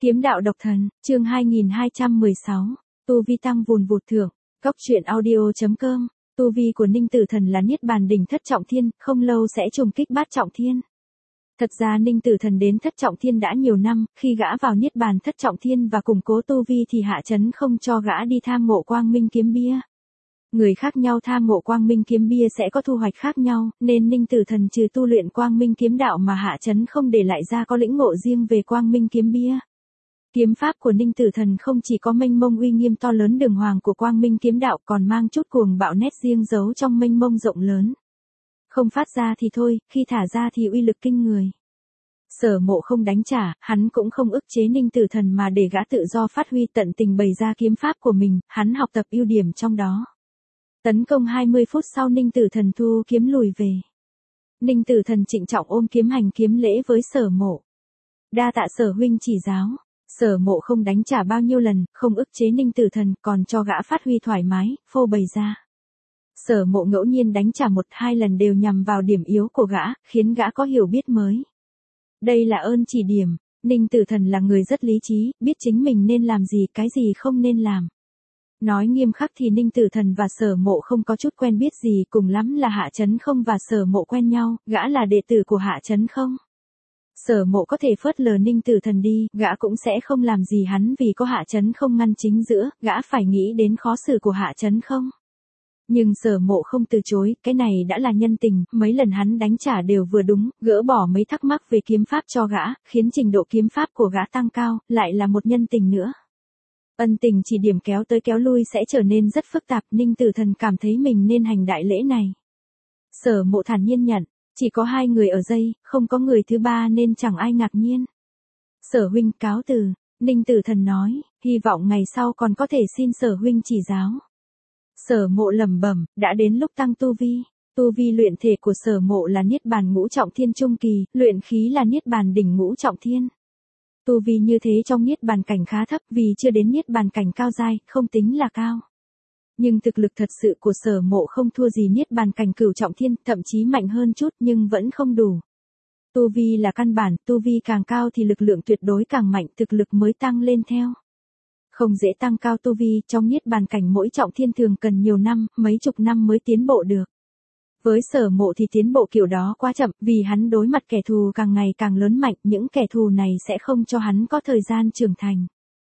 Kiếm đạo độc thần, chương 2216, tu vi tăng vùn vụt thưởng, góc truyện audio.com, tu vi của Ninh Tử Thần là niết bàn đỉnh thất trọng thiên, không lâu sẽ trùng kích bát trọng thiên. Thật ra Ninh Tử Thần đến thất trọng thiên đã nhiều năm, khi gã vào niết bàn thất trọng thiên và củng cố tu vi thì Hạ Chấn không cho gã đi tham ngộ quang minh kiếm bia. Người khác nhau tham ngộ quang minh kiếm bia sẽ có thu hoạch khác nhau, nên Ninh Tử Thần trừ tu luyện quang minh kiếm đạo mà Hạ Chấn không để lại ra có lĩnh ngộ riêng về quang minh kiếm bia. Kiếm pháp của Ninh Tử Thần không chỉ có mênh mông uy nghiêm to lớn đường hoàng của quang minh kiếm đạo còn mang chút cuồng bạo nét riêng giấu trong mênh mông rộng lớn. Không phát ra thì thôi, khi thả ra thì uy lực kinh người. Sở Mộ không đánh trả, hắn cũng không ức chế Ninh Tử Thần mà để gã tự do phát huy tận tình bày ra kiếm pháp của mình, hắn học tập ưu điểm trong đó. Tấn công 20 phút sau Ninh Tử Thần thu kiếm lùi về. Ninh Tử Thần trịnh trọng ôm kiếm hành kiếm lễ với Sở Mộ. Đa tạ Sở huynh chỉ giáo. Sở Mộ không đánh trả bao nhiêu lần, không ức chế Ninh Tử Thần, còn cho gã phát huy thoải mái, phô bày ra. Sở Mộ ngẫu nhiên đánh trả 1-2 lần đều nhằm vào điểm yếu của gã, khiến gã có hiểu biết mới. Đây là ơn chỉ điểm, Ninh Tử Thần là người rất lý trí, biết chính mình nên làm gì, cái gì không nên làm. Nói nghiêm khắc thì Ninh Tử Thần và Sở Mộ không có chút quen biết gì, cùng lắm là Hạ Chấn không và Sở Mộ quen nhau, gã là đệ tử của Hạ Chấn không. Sở Mộ có thể phớt lờ Ninh Tử Thần đi, gã cũng sẽ không làm gì hắn vì có Hạ Chấn không ngăn chính giữa, gã phải nghĩ đến khó xử của Hạ Chấn không. Nhưng Sở Mộ không từ chối, cái này đã là nhân tình, mấy lần hắn đánh trả đều vừa đúng, gỡ bỏ mấy thắc mắc về kiếm pháp cho gã, khiến trình độ kiếm pháp của gã tăng cao, lại là một nhân tình nữa. Ân tình chỉ điểm kéo tới kéo lui sẽ trở nên rất phức tạp, Ninh Tử Thần cảm thấy mình nên hành đại lễ này. Sở Mộ thản nhiên nhận, chỉ có 2 người ở đây, không có người thứ ba nên chẳng ai ngạc nhiên. Sở huynh cáo từ, Ninh Tử Thần nói, hy vọng ngày sau còn có thể xin Sở huynh chỉ giáo. Sở Mộ lẩm bẩm, đã đến lúc tăng tu vi. Tu vi luyện thể của Sở Mộ là niết bàn ngũ trọng thiên trung kỳ, luyện khí là niết bàn đỉnh ngũ trọng thiên. Tu vi như thế trong niết bàn cảnh khá thấp vì chưa đến niết bàn cảnh cao giai, không tính là cao. Nhưng thực lực thật sự của Sở Mộ không thua gì niết bàn cảnh cửu trọng thiên, thậm chí mạnh hơn chút nhưng vẫn không đủ. Tu vi là căn bản, tu vi càng cao thì lực lượng tuyệt đối càng mạnh, thực lực mới tăng lên theo. Không dễ tăng cao tu vi, trong niết bàn cảnh mỗi trọng thiên thường cần nhiều năm, mấy chục năm mới tiến bộ được. Với Sở Mộ thì tiến bộ kiểu đó quá chậm, vì hắn đối mặt kẻ thù càng ngày càng lớn mạnh, những kẻ thù này sẽ không cho hắn có thời gian trưởng thành.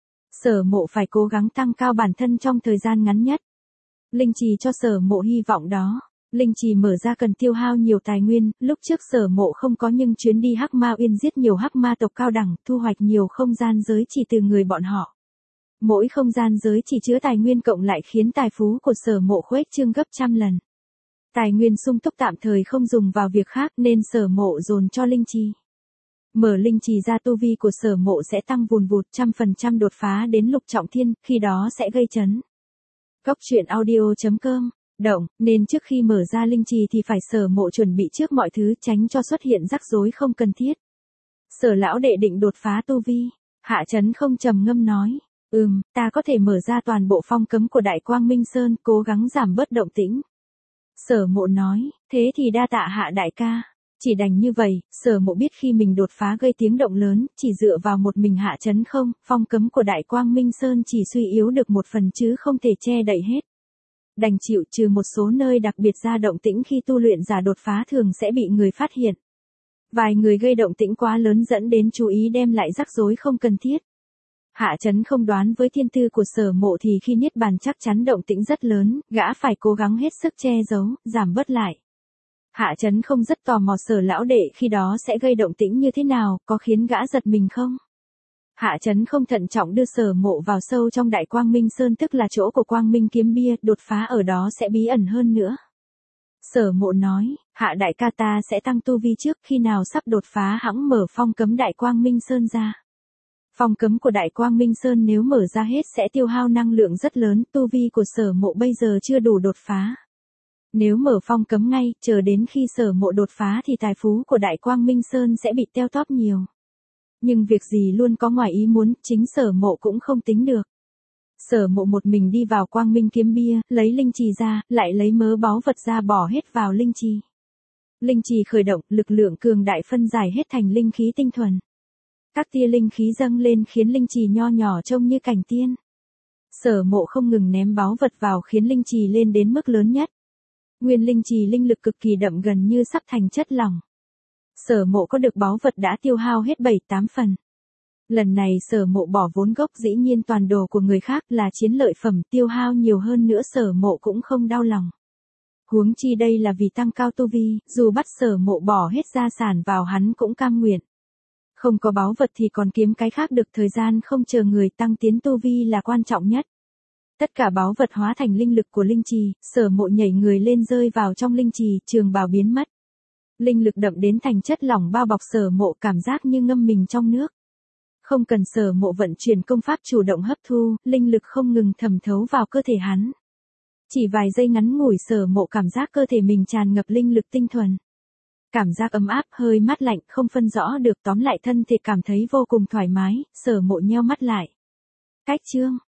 Sở Mộ phải cố gắng tăng cao bản thân trong thời gian ngắn nhất. Linh trì cho Sở Mộ hy vọng đó. Linh trì mở ra cần tiêu hao nhiều tài nguyên, lúc trước Sở Mộ không có nhưng chuyến đi Hắc Ma Uyên giết nhiều Hắc Ma tộc cao đẳng, thu hoạch nhiều không gian giới chỉ từ người bọn họ. Mỗi không gian giới chỉ chứa tài nguyên cộng lại khiến tài phú của Sở Mộ khuếch trương gấp trăm lần. Tài nguyên sung túc tạm thời không dùng vào việc khác nên Sở Mộ dồn cho linh trì. Mở linh trì ra tu vi của Sở Mộ sẽ tăng vùn vụt 100% đột phá đến lục trọng thiên, khi đó sẽ gây chấn. Góc truyện audio.com, động, nên trước khi mở ra linh trì thì phải Sở Mộ chuẩn bị trước mọi thứ tránh cho xuất hiện rắc rối không cần thiết. Sở lão đệ định đột phá tu vi, Hạ Chấn không trầm ngâm nói, ta có thể mở ra toàn bộ phong cấm của Đại Quang Minh Sơn, cố gắng giảm bớt động tĩnh. Sở Mộ nói, thế thì đa tạ Hạ đại ca. Chỉ đành như vậy, Sở Mộ biết khi mình đột phá gây tiếng động lớn, chỉ dựa vào một mình Hạ Chấn không, phong cấm của Đại Quang Minh Sơn chỉ suy yếu được một phần chứ không thể che đậy hết. Đành chịu, trừ một số nơi đặc biệt ra động tĩnh khi tu luyện giả đột phá thường sẽ bị người phát hiện. Vài người gây động tĩnh quá lớn dẫn đến chú ý đem lại rắc rối không cần thiết. Hạ Chấn không đoán với thiên tư của Sở Mộ thì khi niết bàn chắc chắn động tĩnh rất lớn, gã phải cố gắng hết sức che giấu, giảm bớt lại. Hạ Chấn không rất tò mò Sở lão đệ khi đó sẽ gây động tĩnh như thế nào, có khiến gã giật mình không? Hạ Chấn không thận trọng đưa Sở Mộ vào sâu trong Đại Quang Minh Sơn tức là chỗ của Quang Minh kiếm bia, đột phá ở đó sẽ bí ẩn hơn nữa. Sở Mộ nói, Hạ đại ca ta sẽ tăng tu vi trước, khi nào sắp đột phá hẵng mở phong cấm Đại Quang Minh Sơn ra. Phong cấm của Đại Quang Minh Sơn nếu mở ra hết sẽ tiêu hao năng lượng rất lớn, tu vi của Sở Mộ bây giờ chưa đủ đột phá. Nếu mở phong cấm ngay, chờ đến khi Sở Mộ đột phá thì tài phú của Đại Quang Minh Sơn sẽ bị teo tóp nhiều. Nhưng việc gì luôn có ngoài ý muốn, chính Sở Mộ cũng không tính được. Sở Mộ một mình đi vào Quang Minh kiếm bia, lấy linh trì ra, lại lấy mớ báu vật ra bỏ hết vào linh trì. Linh trì khởi động, lực lượng cường đại phân giải hết thành linh khí tinh thuần. Các tia linh khí dâng lên khiến linh trì nho nhỏ trông như cảnh tiên. Sở Mộ không ngừng ném báu vật vào khiến linh trì lên đến mức lớn nhất. Nguyên linh trì linh lực cực kỳ đậm gần như sắp thành chất lỏng. Sở Mộ có được báu vật đã tiêu hao hết 7-8 phần. Lần này Sở Mộ bỏ vốn gốc, dĩ nhiên toàn đồ của người khác là chiến lợi phẩm, tiêu hao nhiều hơn nữa Sở Mộ cũng không đau lòng. Huống chi đây là vì tăng cao tu vi, dù bắt Sở Mộ bỏ hết gia sản vào hắn cũng cam nguyện. Không có báu vật thì còn kiếm cái khác được, thời gian không chờ người, tăng tiến tu vi là quan trọng nhất. Tất cả báu vật hóa thành linh lực của linh trì, Sở Mộ nhảy người lên rơi vào trong linh trì, trường bào biến mất. Linh lực đậm đến thành chất lỏng bao bọc Sở Mộ, cảm giác như ngâm mình trong nước. Không cần Sở Mộ vận chuyển công pháp chủ động hấp thu, linh lực không ngừng thẩm thấu vào cơ thể hắn. Chỉ vài giây ngắn ngủi Sở Mộ cảm giác cơ thể mình tràn ngập linh lực tinh thuần. Cảm giác ấm áp, hơi mát lạnh, không phân rõ được, tóm lại thân thể cảm thấy vô cùng thoải mái, Sở Mộ nheo mắt lại. Cách chương